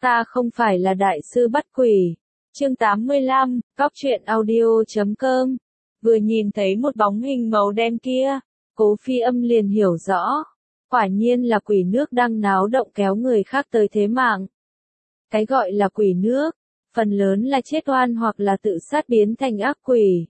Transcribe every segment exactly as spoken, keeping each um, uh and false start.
Ta không phải là đại sư bắt quỷ. Chương tám mươi lăm, Cóc truyện audio chấm com. Vừa nhìn thấy một bóng hình màu đen kia, Cố Phi Âm liền hiểu rõ. Quả nhiên là quỷ nước đang náo động kéo người khác tới thế mạng. Cái gọi là quỷ nước, phần lớn là chết oan hoặc là tự sát biến thành ác quỷ.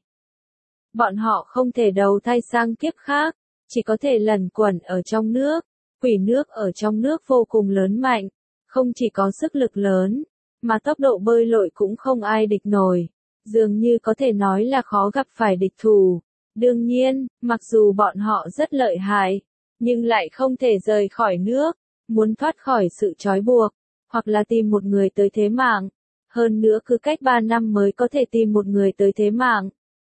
Bọn họ không thể đầu thai sang kiếp khác, chỉ có thể lẩn quẩn ở trong nước. Quỷ nước ở trong nước vô cùng lớn mạnh, không chỉ có sức lực lớn, mà tốc độ bơi lội cũng không ai địch nổi, dường như có thể nói là khó gặp phải địch thủ. Đương nhiên, mặc dù bọn họ rất lợi hại, nhưng lại không thể rời khỏi nước, muốn thoát khỏi sự trói buộc, hoặc là tìm một người tới thế mạng. Hơn nữa cứ cách ba năm mới có thể tìm một người tới thế mạng.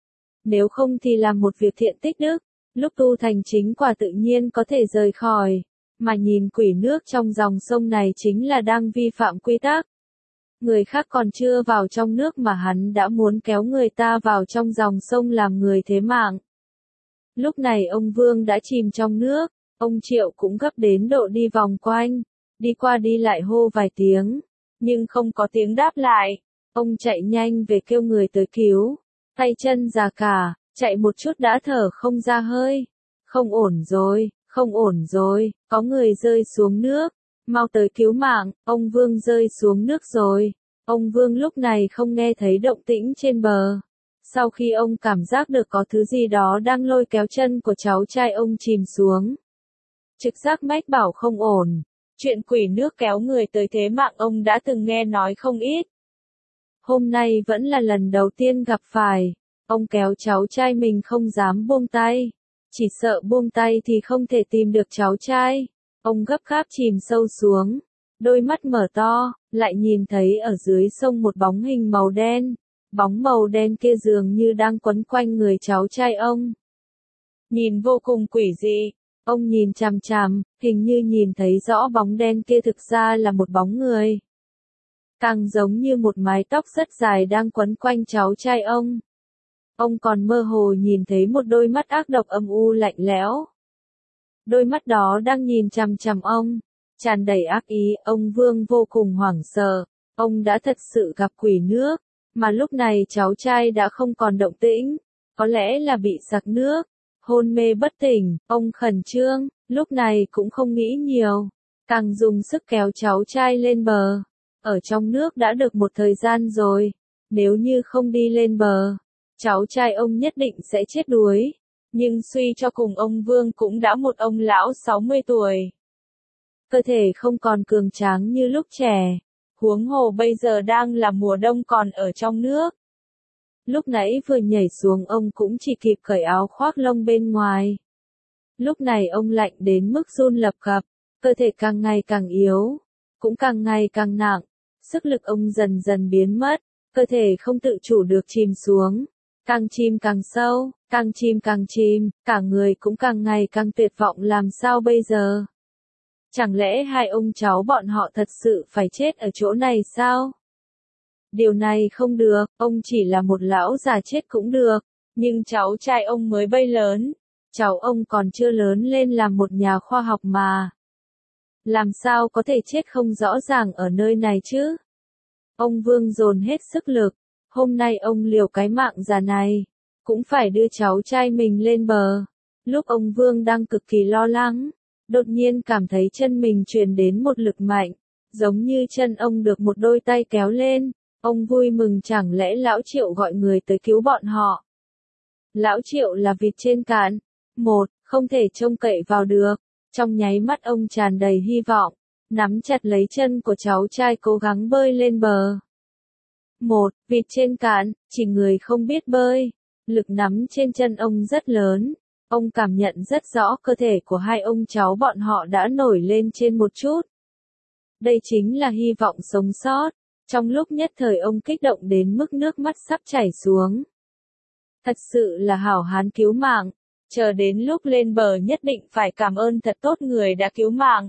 Nếu không thì làm một việc thiện tích đức, lúc tu thành chính quả tự nhiên có thể rời khỏi. Mà nhìn quỷ nước trong dòng sông này chính là đang vi phạm quy tắc. Người khác còn chưa vào trong nước mà hắn đã muốn kéo người ta vào trong dòng sông làm người thế mạng. Lúc này ông Vương đã chìm trong nước, ông Triệu cũng gấp đến độ đi vòng quanh, đi qua đi lại hô vài tiếng, nhưng không có tiếng đáp lại. Ông chạy nhanh về kêu người tới cứu, tay chân già cả, chạy một chút đã thở không ra hơi. Không ổn rồi, không ổn rồi, có người rơi xuống nước, mau tới cứu mạng, ông Vương rơi xuống nước rồi. Ông Vương lúc này không nghe thấy động tĩnh trên bờ. Sau khi ông cảm giác được có thứ gì đó đang lôi kéo chân của cháu trai ông chìm xuống. Trực giác mách bảo không ổn. Chuyện quỷ nước kéo người tới thế mạng ông đã từng nghe nói không ít. Hôm nay vẫn là lần đầu tiên gặp phải. Ông kéo cháu trai mình không dám buông tay. Chỉ sợ buông tay thì không thể tìm được cháu trai. Ông gấp gáp chìm sâu xuống. Đôi mắt mở to, lại nhìn thấy ở dưới sông một bóng hình màu đen. Bóng màu đen kia dường như đang quấn quanh người cháu trai ông. Nhìn vô cùng quỷ dị. Ông nhìn chằm chằm, hình như nhìn thấy rõ bóng đen kia thực ra là một bóng người. Càng giống như một mái tóc rất dài đang quấn quanh cháu trai ông. Ông còn mơ hồ nhìn thấy một đôi mắt ác độc âm u lạnh lẽo. Đôi mắt đó đang nhìn chằm chằm ông, tràn đầy ác ý. Ông Vương vô cùng hoảng sợ. Ông đã thật sự gặp quỷ nước, mà lúc này cháu trai đã không còn động tĩnh, có lẽ là bị sặc nước, hôn mê bất tỉnh. Ông khẩn trương, lúc này cũng không nghĩ nhiều, càng dùng sức kéo cháu trai lên bờ. Ở trong nước đã được một thời gian rồi, nếu như không đi lên bờ, cháu trai ông nhất định sẽ chết đuối. Nhưng suy cho cùng ông Vương cũng đã một ông lão sáu mươi tuổi. Cơ thể không còn cường tráng như lúc trẻ. Huống hồ bây giờ đang là mùa đông còn ở trong nước. Lúc nãy vừa nhảy xuống ông cũng chỉ kịp cởi áo khoác lông bên ngoài. Lúc này ông lạnh đến mức run lập cập, cơ thể càng ngày càng yếu, cũng càng ngày càng nặng. Sức lực ông dần dần biến mất, cơ thể không tự chủ được chìm xuống. Càng chìm càng sâu, càng chìm càng chìm, cả người cũng càng ngày càng tuyệt vọng làm sao bây giờ? Chẳng lẽ hai ông cháu bọn họ thật sự phải chết ở chỗ này sao? Điều này không được, ông chỉ là một lão già chết cũng được, nhưng cháu trai ông mới bay lớn, cháu ông còn chưa lớn lên làm một nhà khoa học mà. Làm sao có thể chết không rõ ràng ở nơi này chứ? Ông Vương dồn hết sức lực, hôm nay ông liều cái mạng già này, cũng phải đưa cháu trai mình lên bờ. Lúc ông Vương đang cực kỳ lo lắng, đột nhiên cảm thấy chân mình truyền đến một lực mạnh, giống như chân ông được một đôi tay kéo lên. Ông vui mừng, chẳng lẽ lão Triệu gọi người tới cứu bọn họ. Lão Triệu là vịt trên cạn, một, không thể trông cậy vào được. Trong nháy mắt ông tràn đầy hy vọng, nắm chặt lấy chân của cháu trai cố gắng bơi lên bờ. Một, vịt trên cạn, chỉ người không biết bơi. Lực nắm trên chân ông rất lớn. Ông cảm nhận rất rõ cơ thể của hai ông cháu bọn họ đã nổi lên trên một chút. Đây chính là hy vọng sống sót. Trong lúc nhất thời ông kích động đến mức nước mắt sắp chảy xuống. Thật sự là hảo hán cứu mạng. Chờ đến lúc lên bờ nhất định phải cảm ơn thật tốt người đã cứu mạng.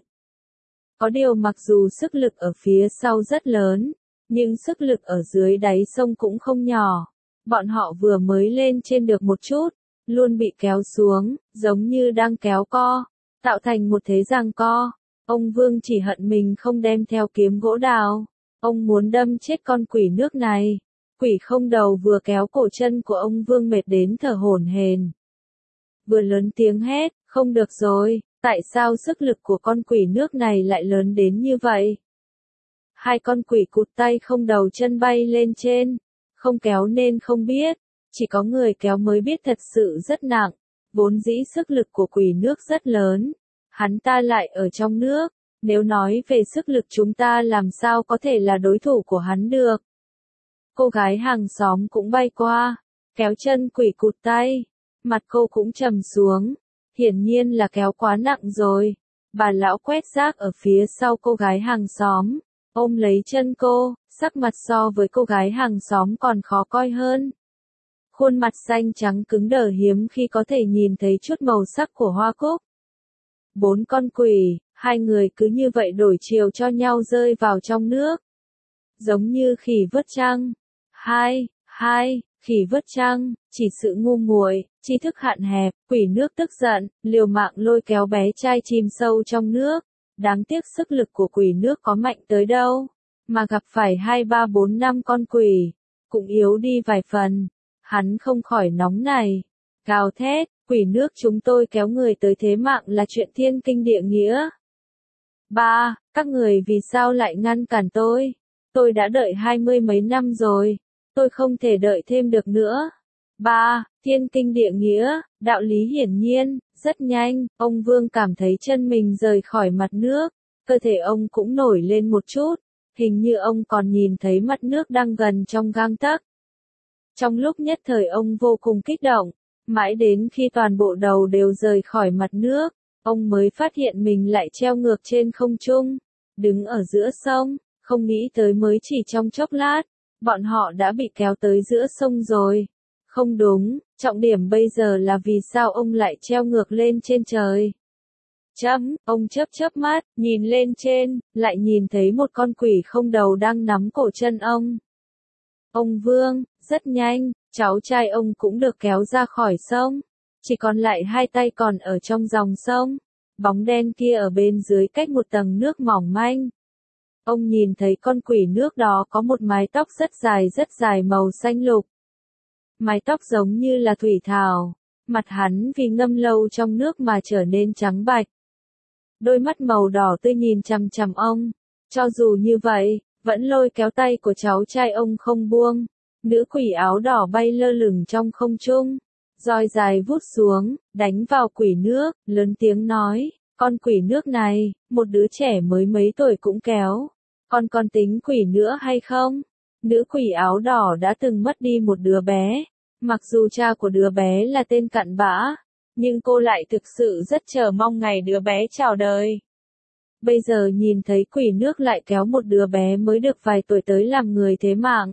Có điều mặc dù sức lực ở phía sau rất lớn, nhưng sức lực ở dưới đáy sông cũng không nhỏ. Bọn họ vừa mới lên trên được một chút, luôn bị kéo xuống, giống như đang kéo co, tạo thành một thế giằng co. Ông Vương chỉ hận mình không đem theo kiếm gỗ đào. Ông muốn đâm chết con quỷ nước này. Quỷ không đầu vừa kéo cổ chân của ông Vương mệt đến thở hổn hển. Vừa lớn tiếng hét, không được rồi, tại sao sức lực của con quỷ nước này lại lớn đến như vậy? Hai con quỷ cụt tay không đầu chân bay lên trên, không kéo nên không biết, chỉ có người kéo mới biết thật sự rất nặng, vốn dĩ sức lực của quỷ nước rất lớn, hắn ta lại ở trong nước, nếu nói về sức lực chúng ta làm sao có thể là đối thủ của hắn được. Cô gái hàng xóm cũng bay qua, kéo chân quỷ cụt tay, mặt cô cũng trầm xuống, hiển nhiên là kéo quá nặng rồi. Bà lão quét rác ở phía sau cô gái hàng xóm, ôm lấy chân cô, sắc mặt so với cô gái hàng xóm còn khó coi hơn. Khuôn mặt xanh trắng cứng đờ hiếm khi có thể nhìn thấy chút màu sắc của hoa cúc. Bốn con quỷ, hai người cứ như vậy đổi chiều cho nhau rơi vào trong nước. Giống như khỉ vớt trăng. Hai, hai, khỉ vớt trăng, chỉ sự ngu muội, tri thức hạn hẹp, quỷ nước tức giận, liều mạng lôi kéo bé trai chìm sâu trong nước. Đáng tiếc sức lực của quỷ nước có mạnh tới đâu, mà gặp phải hai ba bốn năm con quỷ, cũng yếu đi vài phần. Hắn không khỏi nóng này, gào thét, quỷ nước chúng tôi kéo người tới thế mạng là chuyện thiên kinh địa nghĩa. Ba, các người vì sao lại ngăn cản tôi? Tôi đã đợi hai mươi mấy năm rồi, tôi không thể đợi thêm được nữa. Ba, thiên kinh địa nghĩa, đạo lý hiển nhiên, rất nhanh, ông Vương cảm thấy chân mình rời khỏi mặt nước, cơ thể ông cũng nổi lên một chút, hình như ông còn nhìn thấy mặt nước đang gần trong gang tấc. Trong lúc nhất thời ông vô cùng kích động, mãi đến khi toàn bộ đầu đều rời khỏi mặt nước, ông mới phát hiện mình lại treo ngược trên không trung, đứng ở giữa sông, không nghĩ tới mới chỉ trong chốc lát, bọn họ đã bị kéo tới giữa sông rồi. Không đúng, trọng điểm bây giờ là vì sao ông lại treo ngược lên trên trời. Chấm, ông chớp chớp mắt, nhìn lên trên, lại nhìn thấy một con quỷ không đầu đang nắm cổ chân ông. Ông Vương, rất nhanh, cháu trai ông cũng được kéo ra khỏi sông, chỉ còn lại hai tay còn ở trong dòng sông, bóng đen kia ở bên dưới cách một tầng nước mỏng manh. Ông nhìn thấy con quỷ nước đó có một mái tóc rất dài rất dài màu xanh lục. Mái tóc giống như là thủy thảo, mặt hắn vì ngâm lâu trong nước mà trở nên trắng bạch. Đôi mắt màu đỏ tươi nhìn chằm chằm ông, cho dù như vậy, vẫn lôi kéo tay của cháu trai ông không buông. Nữ quỷ áo đỏ bay lơ lửng trong không trung, roi dài vút xuống, đánh vào quỷ nước, lớn tiếng nói, con quỷ nước này, một đứa trẻ mới mấy tuổi cũng kéo, con còn tính quỷ nữa hay không? Nữ quỷ áo đỏ đã từng mất đi một đứa bé, mặc dù cha của đứa bé là tên cặn bã, nhưng cô lại thực sự rất chờ mong ngày đứa bé chào đời. Bây giờ nhìn thấy quỷ nước lại kéo một đứa bé mới được vài tuổi tới làm người thế mạng.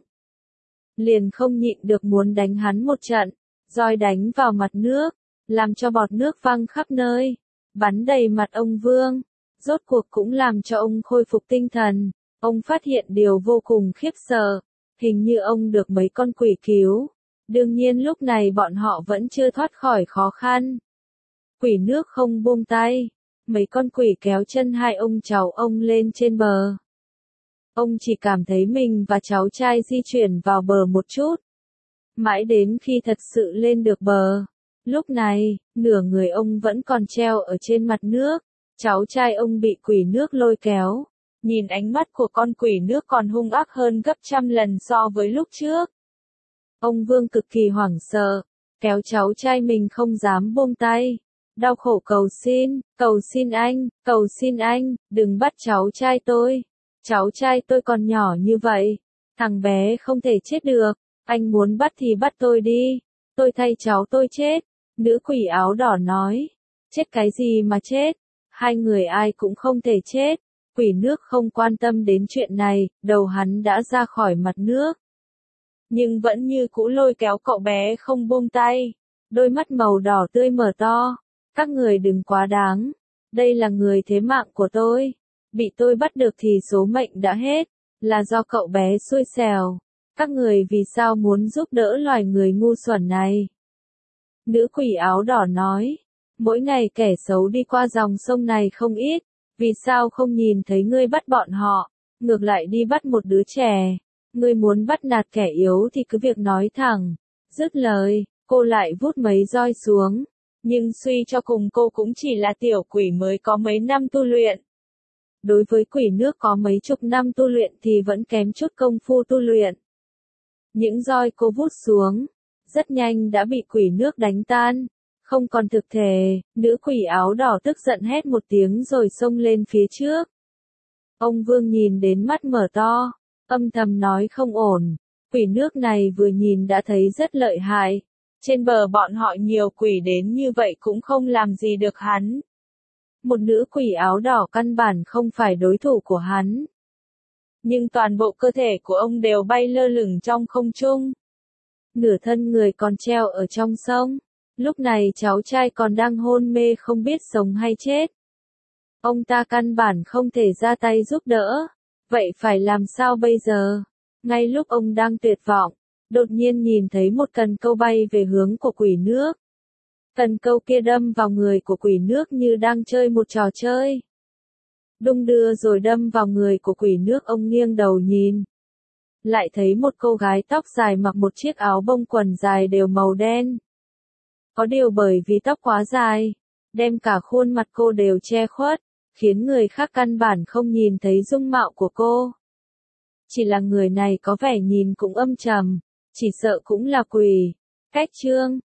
Liền không nhịn được muốn đánh hắn một trận, roi đánh vào mặt nước, làm cho bọt nước văng khắp nơi, bắn đầy mặt ông Vương, rốt cuộc cũng làm cho ông khôi phục tinh thần. Ông phát hiện điều vô cùng khiếp sợ, hình như ông được mấy con quỷ cứu. Đương nhiên lúc này bọn họ vẫn chưa thoát khỏi khó khăn. Quỷ nước không buông tay, mấy con quỷ kéo chân hai ông cháu ông lên trên bờ. Ông chỉ cảm thấy mình và cháu trai di chuyển vào bờ một chút. Mãi đến khi thật sự lên được bờ. Lúc này, nửa người ông vẫn còn treo ở trên mặt nước. Cháu trai ông bị quỷ nước lôi kéo. Nhìn ánh mắt của con quỷ nước còn hung ác hơn gấp trăm lần so với lúc trước. Ông Vương cực kỳ hoảng sợ, kéo cháu trai mình không dám buông tay. Đau khổ cầu xin, cầu xin anh, cầu xin anh, đừng bắt cháu trai tôi. Cháu trai tôi còn nhỏ như vậy, thằng bé không thể chết được, anh muốn bắt thì bắt tôi đi, tôi thay cháu tôi chết. Nữ quỷ áo đỏ nói, chết cái gì mà chết, hai người ai cũng không thể chết. Quỷ nước không quan tâm đến chuyện này, đầu hắn đã ra khỏi mặt nước. Nhưng vẫn như cũ lôi kéo cậu bé không buông tay, đôi mắt màu đỏ tươi mở to. Các người đừng quá đáng, đây là người thế mạng của tôi. Bị tôi bắt được thì số mệnh đã hết, là do cậu bé xui xẻo. Các người vì sao muốn giúp đỡ loài người ngu xuẩn này? Nữ quỷ áo đỏ nói, mỗi ngày kẻ xấu đi qua dòng sông này không ít, vì sao không nhìn thấy ngươi bắt bọn họ? ngược lại đi bắt một đứa trẻ. Ngươi muốn bắt nạt kẻ yếu thì cứ việc nói thẳng. Dứt lời, cô lại vút mấy roi xuống. Nhưng suy cho cùng cô cũng chỉ là tiểu quỷ mới có mấy năm tu luyện. Đối với quỷ nước có mấy chục năm tu luyện thì vẫn kém chút công phu tu luyện. Những roi cô vút xuống, rất nhanh đã bị quỷ nước đánh tan. Không còn thực thể, nữ quỷ áo đỏ tức giận hét một tiếng rồi xông lên phía trước. Ông Vương nhìn đến mắt mở to, âm thầm nói không ổn. Quỷ nước này vừa nhìn đã thấy rất lợi hại. Trên bờ bọn họ nhiều quỷ đến như vậy cũng không làm gì được hắn. Một nữ quỷ áo đỏ căn bản không phải đối thủ của hắn. Nhưng toàn bộ cơ thể của ông đều bay lơ lửng trong không trung. Nửa thân người còn treo ở trong sông. Lúc này cháu trai còn đang hôn mê không biết sống hay chết. Ông ta căn bản không thể ra tay giúp đỡ. Vậy phải làm sao bây giờ? Ngay lúc ông đang tuyệt vọng, đột nhiên nhìn thấy một cần câu bay về hướng của quỷ nước. Cần câu kia đâm vào người của quỷ nước như đang chơi một trò chơi. Đung đưa rồi đâm vào người của quỷ nước, ông nghiêng đầu nhìn. Lại thấy một cô gái tóc dài mặc một chiếc áo bông quần dài đều màu đen. Có điều bởi vì tóc quá dài, đem cả khuôn mặt cô đều che khuất, khiến người khác căn bản không nhìn thấy dung mạo của cô. Chỉ là người này có vẻ nhìn cũng âm trầm, chỉ sợ cũng là quỷ. Cách chương